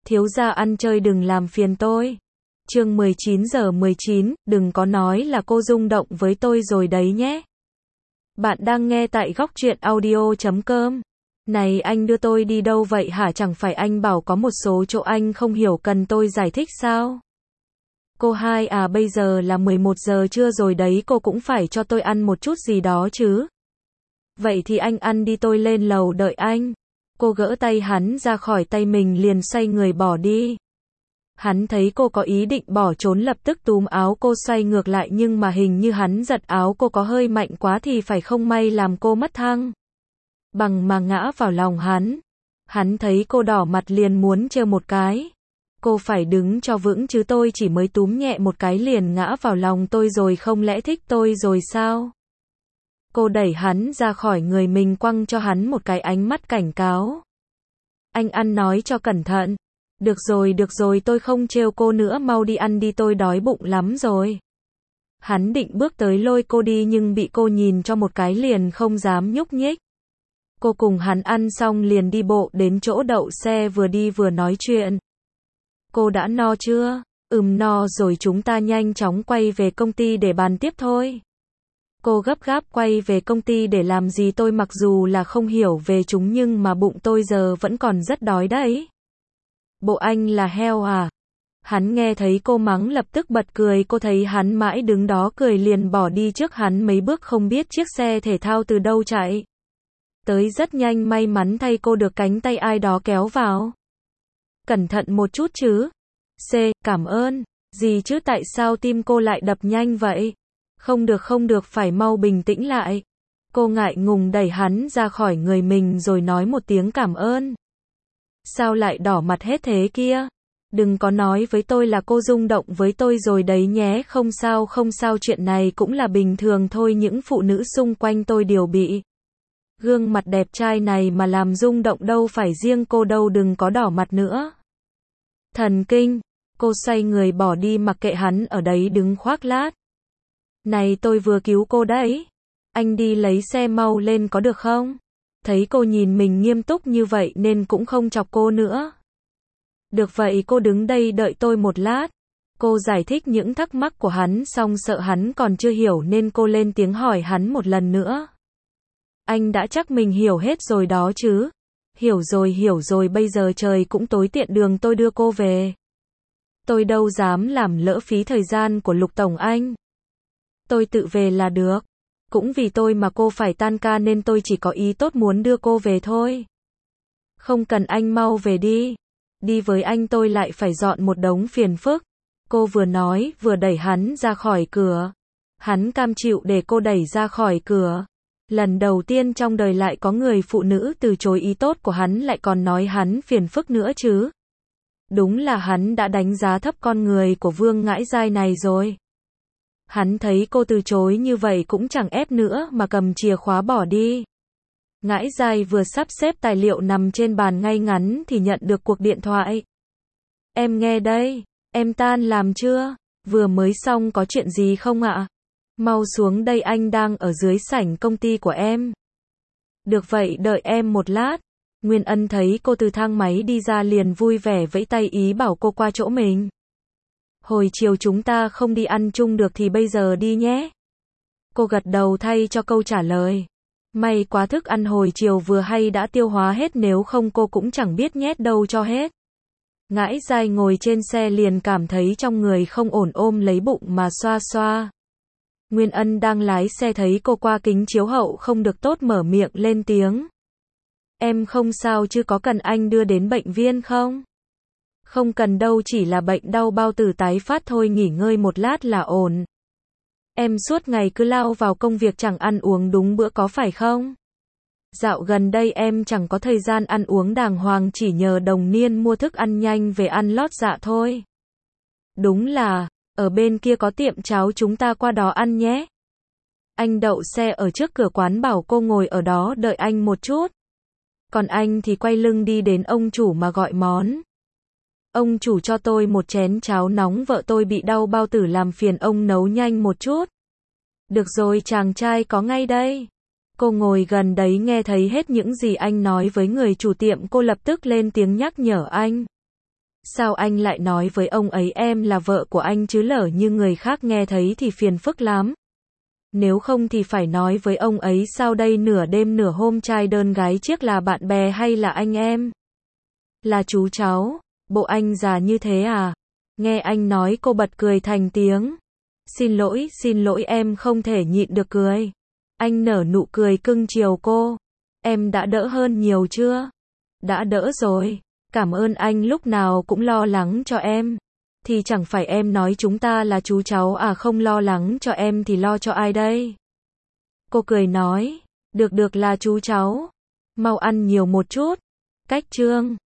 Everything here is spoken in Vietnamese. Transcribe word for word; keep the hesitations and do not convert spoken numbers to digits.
Thiếu gia ăn chơi đừng làm phiền tôi. Chương mười chín giờ mười chín, đừng có nói là cô rung động với tôi rồi đấy nhé. Bạn đang nghe tại góc truyện audio chấm com. Này anh đưa tôi đi đâu vậy hả? Chẳng phải anh bảo có một số chỗ anh không hiểu cần tôi giải thích sao? Cô hai à, bây giờ là mười một giờ trưa rồi đấy, cô cũng phải cho tôi ăn một chút gì đó chứ. Vậy thì anh ăn đi, tôi lên lầu đợi anh. Cô gỡ tay hắn ra khỏi tay mình liền xoay người bỏ đi. Hắn thấy cô có ý định bỏ trốn lập tức túm áo cô xoay ngược lại, nhưng mà hình như hắn giật áo cô có hơi mạnh quá thì phải, không may làm cô mất thăng bằng mà ngã vào lòng hắn. Hắn thấy cô đỏ mặt liền muốn trêu một cái. Cô phải đứng cho vững chứ, tôi chỉ mới túm nhẹ một cái liền ngã vào lòng tôi rồi, không lẽ thích tôi rồi sao? Cô đẩy hắn ra khỏi người mình, quăng cho hắn một cái ánh mắt cảnh cáo. Anh ăn nói cho cẩn thận. Được rồi, được rồi, tôi không trêu cô nữa, mau đi ăn đi, tôi đói bụng lắm rồi. Hắn định bước tới lôi cô đi nhưng bị cô nhìn cho một cái liền không dám nhúc nhích. Cô cùng hắn ăn xong liền đi bộ đến chỗ đậu xe, vừa đi vừa nói chuyện. Cô đã no chưa? Ừm no rồi, chúng ta nhanh chóng quay về công ty để bàn tiếp thôi. Cô gấp gáp quay về công ty để làm gì? Tôi mặc dù là không hiểu về chúng nhưng mà bụng tôi giờ vẫn còn rất đói đấy. Bộ anh là heo à? Hắn nghe thấy cô mắng lập tức bật cười, cô thấy hắn mãi đứng đó cười liền bỏ đi trước hắn mấy bước, không biết chiếc xe thể thao từ đâu chạy tới rất nhanh, may mắn thay cô được cánh tay ai đó kéo vào. Cẩn thận một chút chứ. C, cảm ơn. Gì chứ, tại sao tim cô lại đập nhanh vậy? Không được không được, phải mau bình tĩnh lại. Cô ngại ngùng đẩy hắn ra khỏi người mình rồi nói một tiếng cảm ơn. Sao lại đỏ mặt hết thế kia? Đừng có nói với tôi là cô rung động với tôi rồi đấy nhé. Không sao không sao, chuyện này cũng là bình thường thôi, những phụ nữ xung quanh tôi đều bị gương mặt đẹp trai này mà làm rung động, đâu phải riêng cô đâu, đừng có đỏ mặt nữa. Thần kinh. Cô xoay người bỏ đi mặc kệ hắn ở đấy đứng khoác lác. Này, tôi vừa cứu cô đấy. Anh đi lấy xe mau lên có được không? Thấy cô nhìn mình nghiêm túc như vậy nên cũng không chọc cô nữa. Được vậy, cô đứng đây đợi tôi một lát. Cô giải thích những thắc mắc của hắn xong sợ hắn còn chưa hiểu nên cô lên tiếng hỏi hắn một lần nữa. Anh đã chắc mình hiểu hết rồi đó chứ? Hiểu rồi hiểu rồi, bây giờ trời cũng tối, tiện đường tôi đưa cô về. Tôi đâu dám làm lỡ phí thời gian của Lục Tổng anh. Tôi tự về là được. Cũng vì tôi mà cô phải tan ca nên tôi chỉ có ý tốt muốn đưa cô về thôi. Không cần, anh mau về đi. Đi với anh tôi lại phải dọn một đống phiền phức. Cô vừa nói vừa đẩy hắn ra khỏi cửa. Hắn cam chịu để cô đẩy ra khỏi cửa. Lần đầu tiên trong đời lại có người phụ nữ từ chối ý tốt của hắn, lại còn nói hắn phiền phức nữa chứ. Đúng là hắn đã đánh giá thấp con người của Vương Ngãi Giai này rồi. Hắn thấy cô từ chối như vậy cũng chẳng ép nữa mà cầm chìa khóa bỏ đi. Ngãi Giai vừa sắp xếp tài liệu nằm trên bàn ngay ngắn thì nhận được cuộc điện thoại. Em nghe đây, em tan làm chưa? Vừa mới xong, có chuyện gì không ạ? Mau xuống đây, anh đang ở dưới sảnh công ty của em. Được vậy, đợi em một lát. Nguyên Ân thấy cô từ thang máy đi ra liền vui vẻ vẫy tay ý bảo cô qua chỗ mình. Hồi chiều chúng ta không đi ăn chung được thì bây giờ đi nhé. Cô gật đầu thay cho câu trả lời. May quá thức ăn hồi chiều vừa hay đã tiêu hóa hết, nếu không cô cũng chẳng biết nhét đâu cho hết. Ngãi Giai ngồi trên xe liền cảm thấy trong người không ổn, ôm lấy bụng mà xoa xoa. Nguyên Ân đang lái xe thấy cô qua kính chiếu hậu không được tốt mở miệng lên tiếng. Em không sao chứ, có cần anh đưa đến bệnh viện không? Không cần đâu, chỉ là bệnh đau bao tử tái phát thôi, nghỉ ngơi một lát là ổn. Em suốt ngày cứ lao vào công việc chẳng ăn uống đúng bữa có phải không? Dạo gần đây em chẳng có thời gian ăn uống đàng hoàng, chỉ nhờ đồng niên mua thức ăn nhanh về ăn lót dạ thôi. Đúng là, ở bên kia có tiệm cháo, chúng ta qua đó ăn nhé. Anh đậu xe ở trước cửa quán bảo cô ngồi ở đó đợi anh một chút. Còn anh thì quay lưng đi đến ông chủ mà gọi món. Ông chủ cho tôi một chén cháo nóng, vợ tôi bị đau bao tử làm phiền ông nấu nhanh một chút. Được rồi chàng trai, có ngay đây. Cô ngồi gần đấy nghe thấy hết những gì anh nói với người chủ tiệm, cô lập tức lên tiếng nhắc nhở anh. Sao anh lại nói với ông ấy em là vợ của anh chứ, lỡ như người khác nghe thấy thì phiền phức lắm. Nếu không thì phải nói với ông ấy sao đây, nửa đêm nửa hôm trai đơn gái chiếc, là bạn bè hay là anh em? Là chú cháu, bộ anh già như thế à? Nghe anh nói cô bật cười thành tiếng. Xin lỗi, xin lỗi em không thể nhịn được cười. Anh nở nụ cười cưng chiều cô. Em đã đỡ hơn nhiều chưa? Đã đỡ rồi. Cảm ơn anh lúc nào cũng lo lắng cho em. Thì chẳng phải em nói chúng ta là chú cháu à, không lo lắng cho em thì lo cho ai đây? Cô cười nói, được được là chú cháu. Mau ăn nhiều một chút. Cách chương